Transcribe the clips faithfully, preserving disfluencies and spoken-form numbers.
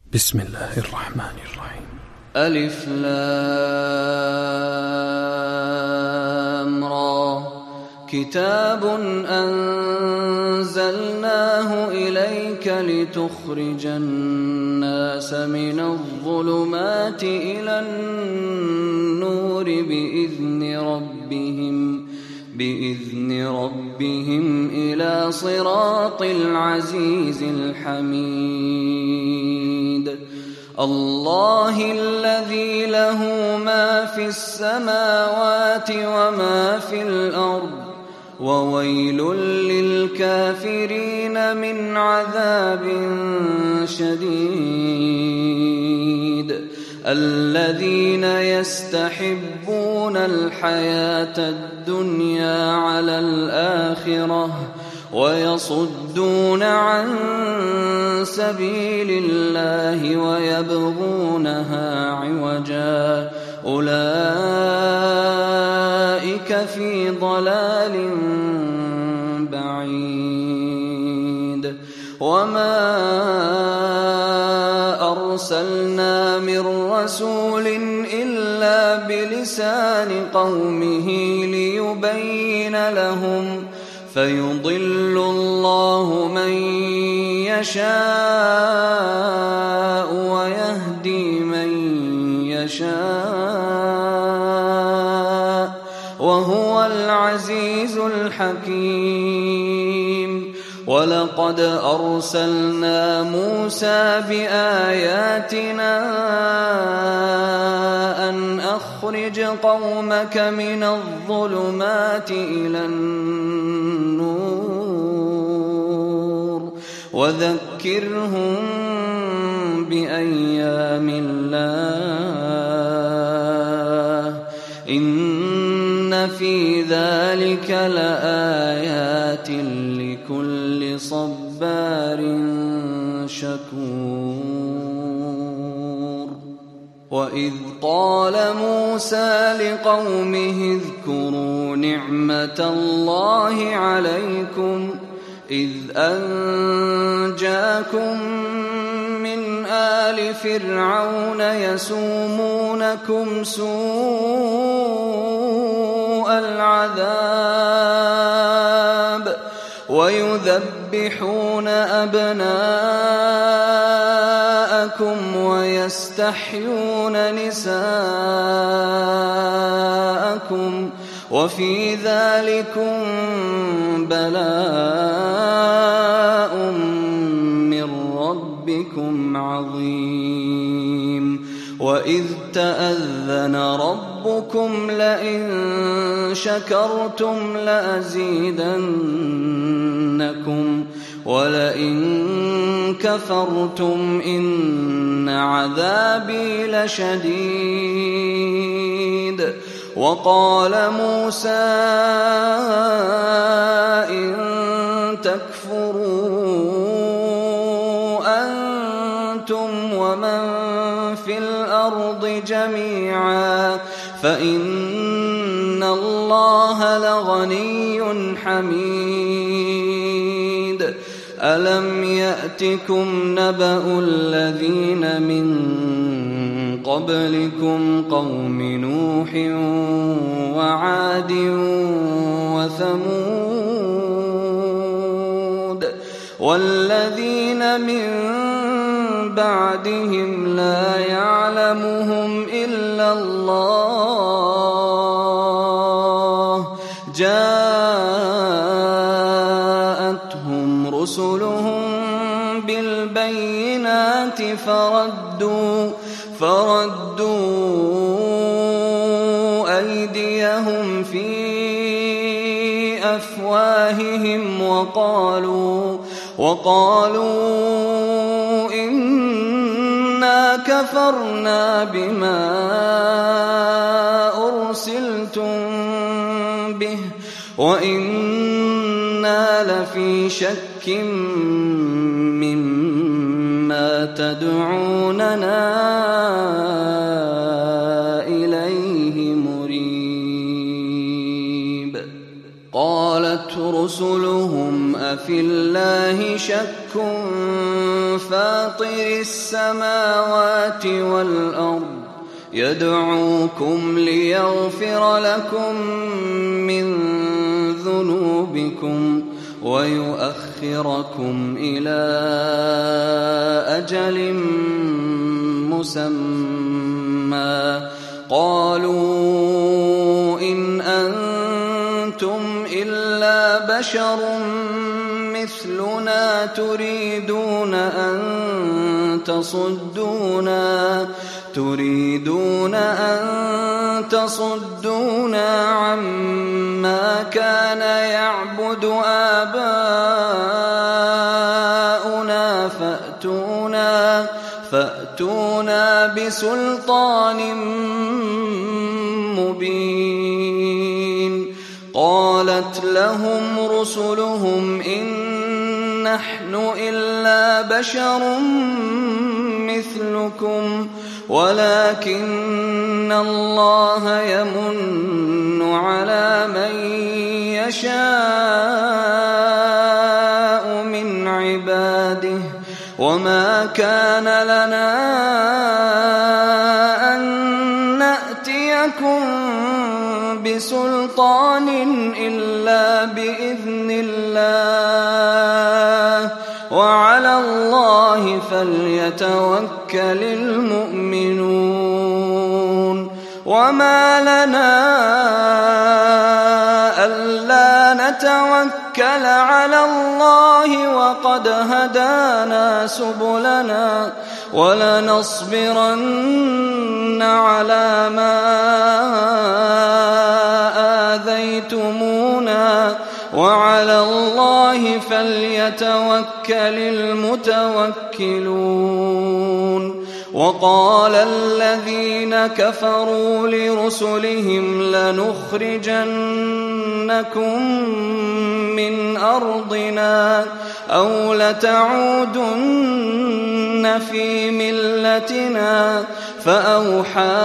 بسم الله الرحمن الرحيم. ألف لام را كتاب أنزلناه إليك لتخرج الناس من الظلمات إلى النور بإذن ربهم بإذن ربهم إلى صراط العزيز الحميد. الله الذي له ما في السماوات وما في الأرض وويل للكافرين من عذاب شديد. الذين يستحبون الحياة الدنيا على الآخرة ويصدون عن سبيل الله ويبغونها عوجا أولئك في ضلال بعيد. وما أرسلنا من رسول إلا بلسان قومه ليبين لهم فيضل الله من يشاء ويهدي من يشاء وهو العزيز الحكيم. ولقد أرسلنا موسى بآياتنا أن أخرج قومك من الظلمات إلى النور وذكرهم بأيام الله إن في ذلك لآيات لكل صبار شكور. وإذ قال موسى لقومه اذكروا نعمة الله عليكم إذ أنجاكم من آل فرعون يسومونكم سوء العذاب ويذبحون أبناءكم ويستحيون نساءكم وفي ذلكم بلاء من ربكم عظيم. وإذ تأذن ربكم لئن شكرتم لأزيدنكم ولئن كفرتم إن عذابي لشديد. وقال موسى إن تكفروا أنتم ومن في الأرض جميعا فإن الله لغني حميد. ألم يأتكم نبأ الذين من قبلكم قوم نوح وعاد وثمود والذين من بعدهم لا يعلمهم إلا الله جاءتهم رسلهم بالبينات فردوا فردوا أيديهم في أفواههم وقالوا وقالوا إنا كفرنا بما أرسلتم به وإنا لفي شك مما تدعوننا إليه مريب. قالت رسلهم أفي الله شك فاطر السماوات والأرض يدعوكم ليغفر لكم من ذنوبكم ويؤخركم إلى أجل مسمى قالوا إن أنتم إلا بشر مثلنا تريدون أن تصدونا تريدون أن تصدونا عما كان يعبد آباؤنا فأتونا فأتونا بسلطان مبين. قالت لهم رسلهم إن نحن إلا بشر مثلكم ولكن الله يمن على من يشاء من عباده وما كان لنا أن نأتيكم بسلطان إلا بإذن الله وعلى الله فليتوكل المؤمنون. وما لنا ألا نتوكل على الله وقد هدانا سبلنا ولنصبرن على ما آذيتمونا وعلى الله فليتوكل المتوكلون. وقال الذين كفروا لرسلهم لنخرجنكم من أرضنا أو لتعودن في ملتنا فأوحى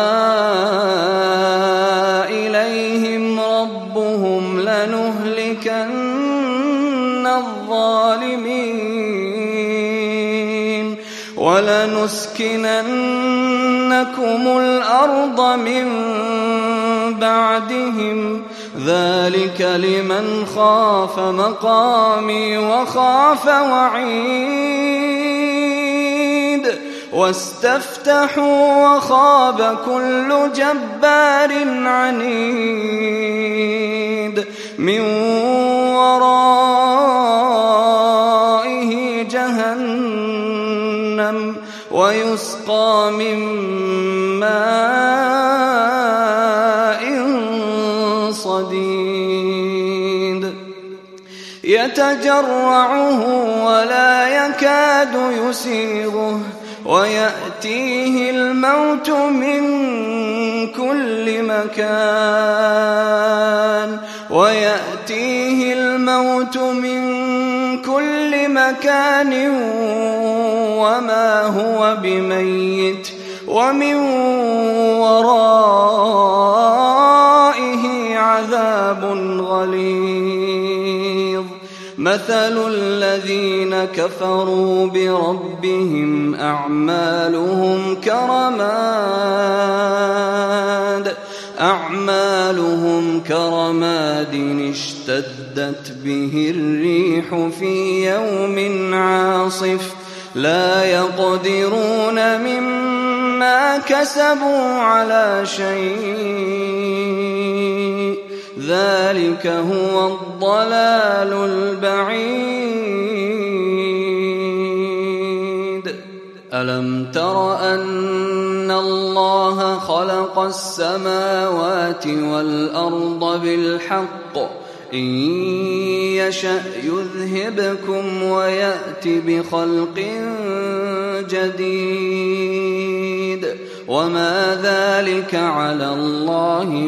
إليهم ربهم لنهلكن الظالمين ولنسكننكم الأرض من بعدهم ذلك لمن خاف مقامي وخاف وعيد. واستفتحوا وخاب كل جبار عنيد من ورائه جهنم ويسقى من ماء صديد يتجرعه ولا يكاد يسيغه ويأتيه الموت من كل مكان ويأتيه الموت من كل مكان وما هو بميت ومن ورائه عذاب غليظ. مثل الذين كفروا بربهم أعمالهم كرماد أعمالهم كرماد اشتدت به الريح في يوم عاصف لا يقدرون مما كسبوا على شيء ذلك هو الضلال البعيد. ألم تر أن الله خلق السماوات والأرض بالحق إن يشأ يذهبكم ويأت بخلق جديد وما ذلك على الله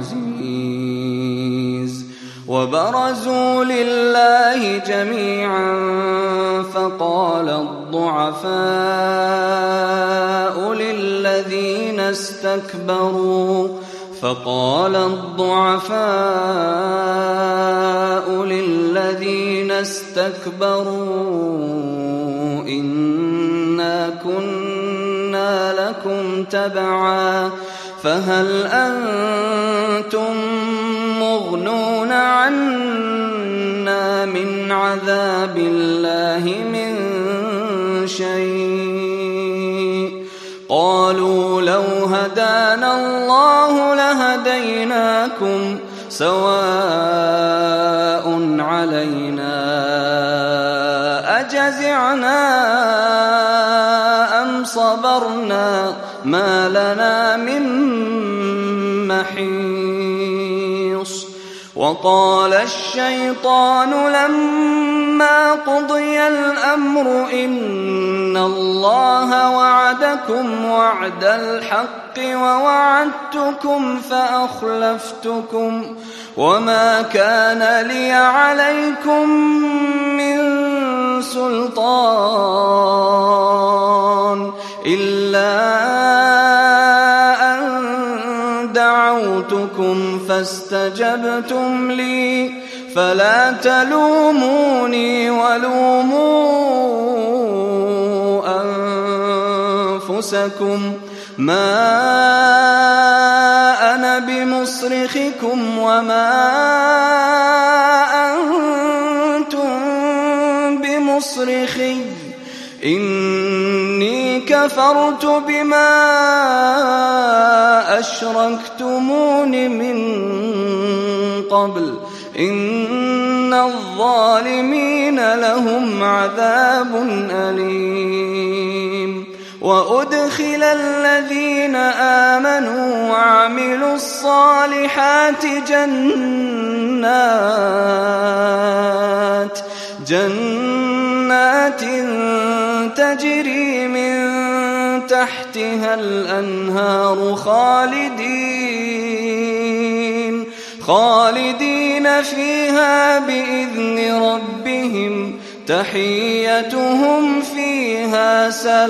بعزيز. وبرزوا لله جميعا فقال الضعفاء للذين استكبروا فقال الضعفاء للذين استكبروا إن كنا لكم تبعا فهل أنتم مغنون عنا من عذاب الله من شيء قالوا لو هدانا الله لهديناكم سواء علينا أجزعنا أم صبرنا ما لنا من محيص وقال الشيطان لما قضي الأمر إن الله وعدكم وعد الحق ووعدتكم فأخلفتكم وما كان لي عليكم من سلطان إلا أن دعوتكم فاستجبتم لي فلا تلوموني ولوموا أنفسكم ما أنا بمصرخكم وما أنتم بمصرخي إني كفرت بما أشركتمون من قبل إن الظالمين لهم عذاب أليم وأدخل الذين آمنوا وعملوا الصالحات جنات جنات تجري من تحتها الأنهار خالدين خالدين فيها بإذن ربهم تحيتهم فيها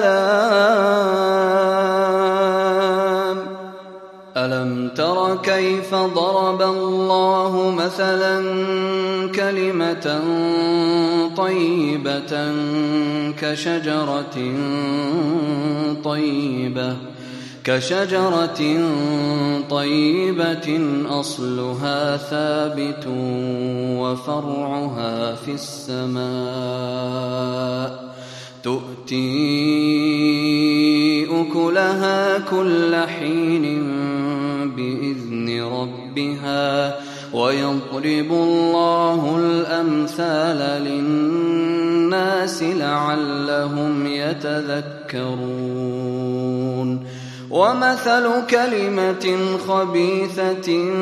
سلام ألم تر كيف ضرب الله مثلا كلمة طيبة كشجرة طيبة كشجرة طيبة أصلها ثابت وفرعها في السماء تؤتي أكلها كل حين بإذن ربها ويضرب الله الأمثال للناس لعلهم يتذكرون ومثل كلمة خبيثة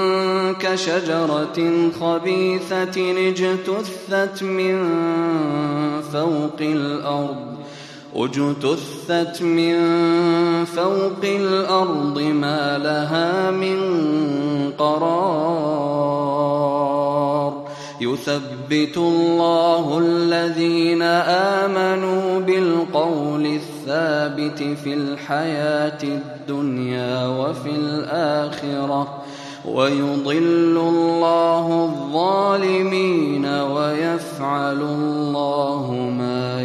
كشجرة خبيثة اجتثت من فوق الأرض اجتثت من فوق الأرض ما لها من قرار يثبت الله الذين آمنوا بالقول الثابت في الحياة الدنيا وفي الآخرة ويضل الله الظالمين ويفعل الله ما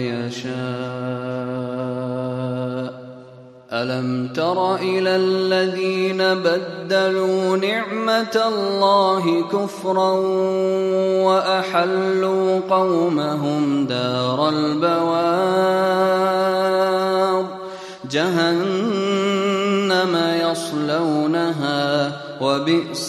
يشاء ألم تر إلى الذين بدلوا نعمة الله كفرا وأحلوا قومهم دار البوار جهنم يصلونها وبئس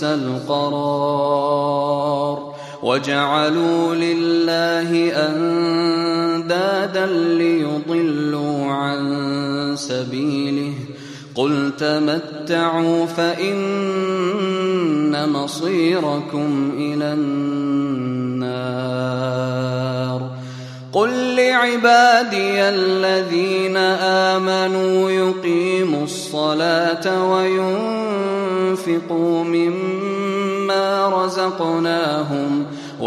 القرار وجعلوا لله أندادا ليضلوا عن سبيله قل تمتعوا فإن مصيركم إلى النار قل لعبادي الذين آمنوا يقيموا الصلاة وينفقوا مما رزقناهم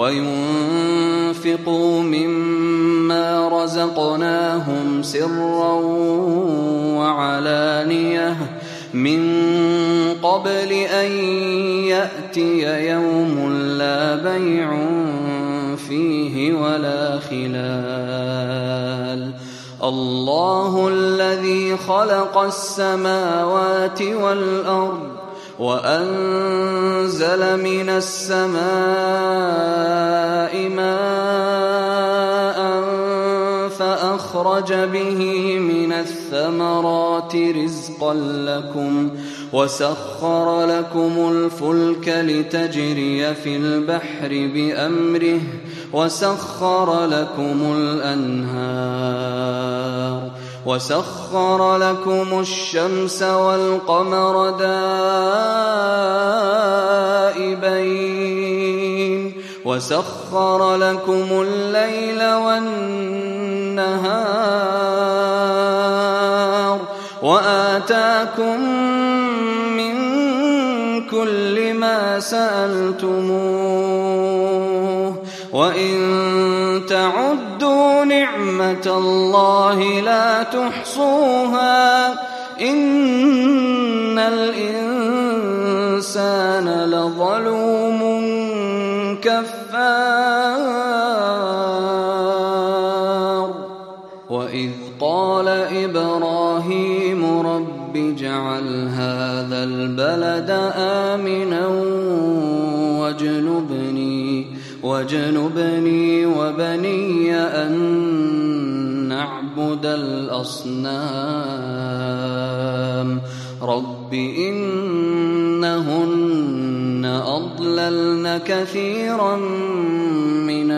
وينفقوا مما رزقناهم سرا وعلانية من قبل أن يأتي يوم لا بيع فيه ولا خلال الله الذي خلق السماوات والأرض وأنزل من السماء ماء فأخرج به من الثمرات رزقا لكم وسخر لكم الفلك لتجري في البحر بأمره وسخر لكم الأنهار وسخر لكم الشمس والقمر دائبين وسخر لكم الليل والنهار وآتاكم من كل ما سألتموه وإن تعدوا نعمة الله لا تحصوها إن الإنسان لظلوم كفار وإذ قال إبراهيم رب اجعل هذا البلد آمنا واجنبني واجنبني وبني أن نعبد الأصنام رب إنهن أضللن كثيرا من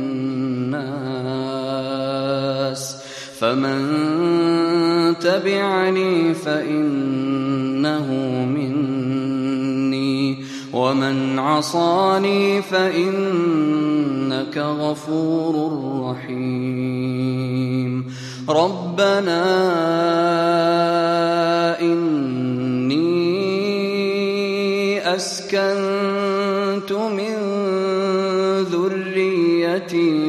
الناس فمن تبعني فإنه مني ومن عصاني فإنك غفور رحيم ربنا إني أسكنت من ذريتي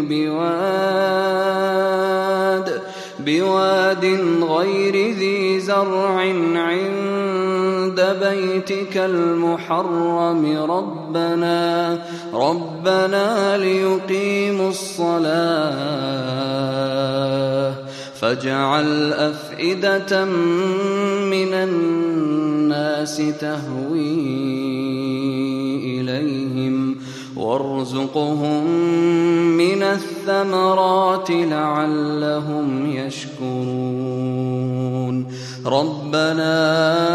بواد بواد غير ذي زرع عند بيتك المحرم ربنا ربنا ليقيموا الصلاة فاجعل أفئدة من الناس تهوي إليهم وارزقهم من الثمرات لعلهم يشكرون ربنا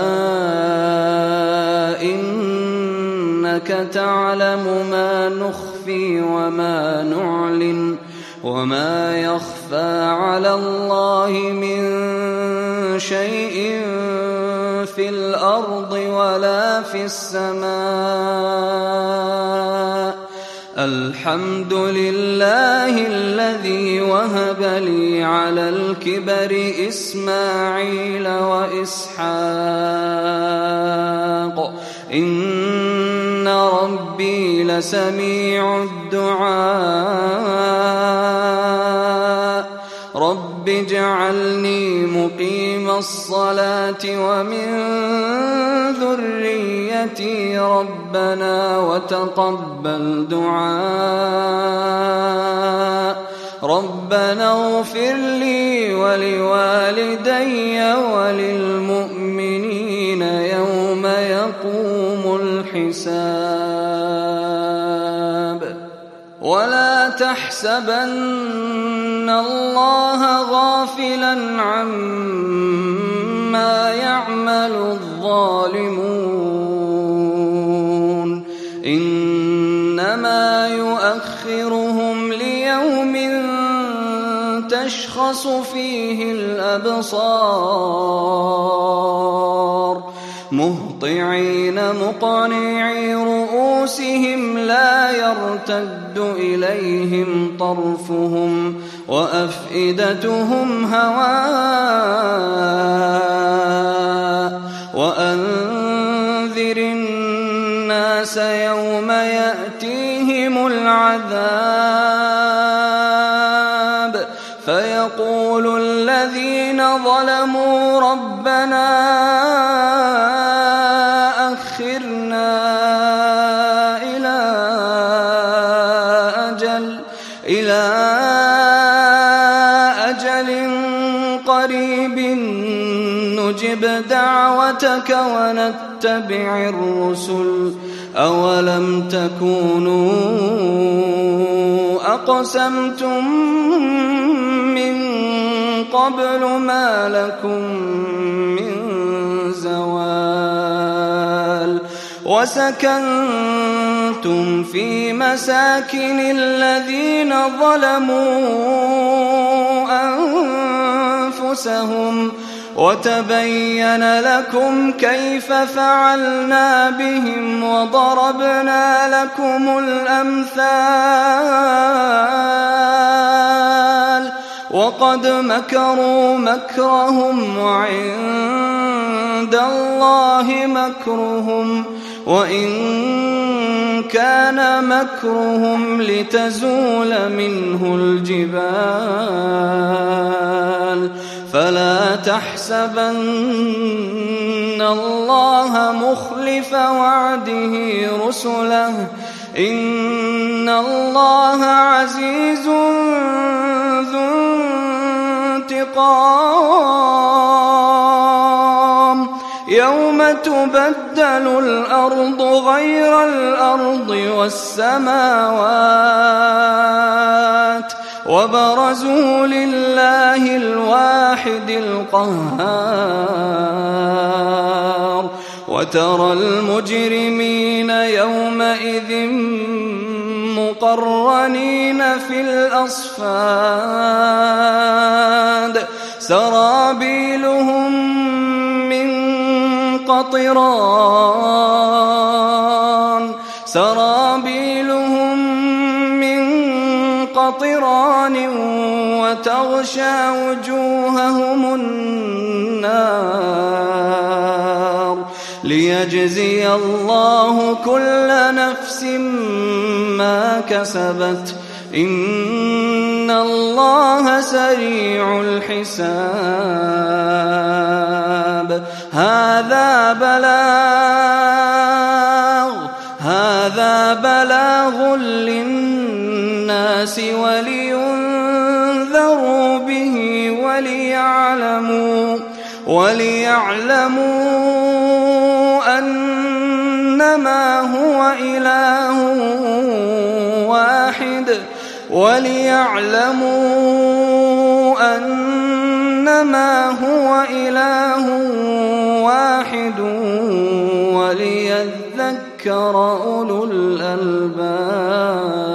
إنك تعلم ما نخفي وما نعلن وما يخفى على الله من شيء في الأرض ولا في السماء الحمد لله الذي وهب لي على الكبر إسماعيل وإسحاق إن ربي لسميع الدعاء رب اجعلني مقيم الصلاة ومن ذريتي ربنا وتقبل دعاء ربنا اغفر لي ولوالدي وللمؤمنين يوم يقوم الحساب ولا تحسبن الله غافلا عما يعمل الظالمون إنما يؤخرهم ليوم تشخص فيه الأبصار مهطعين مقنعي رؤوسهم لا يرتد إليهم طرفهم وأفئدتهم هواء وأنذر الناس يوم يأتيهم العذاب فيقول الذين ظلموا ربنا أخرنا إلى أجل إلى أجل قريب نجب دعوتك ونتبع الرسل أولم تكونوا أقسمتم من قبل ما لكم من زوال وسكنتم في مساكن الذين ظلموا أنفسهم وتبين لكم كيف فعلنا بهم وضربنا لكم الأمثال وقد مكروا مكرهم وعند الله مكرهم وإن كان مكرهم لتزول منه الجبال فلا تحسبن الله مخلف وعده رسله إن الله عزيز ذو انتقام يوم تبدل الأرض غير الأرض والسماوات وبرزوا لله الواحد القهار وترى المجرمين يومئذ مقرنين في الأصفاد سرابيلهم من قطران سرابيلهم من قطران وتغشى وجوههم النار ليجزي الله كل نفس ما كسبت إن الله سريع الحساب هذا بلاغ هذا بلاغ للناس ولينذروا به وليعلموا وليعلموا أنما هو إله واحد وليعلموا أنما هو إله واحد وليذكر أولو الألباب.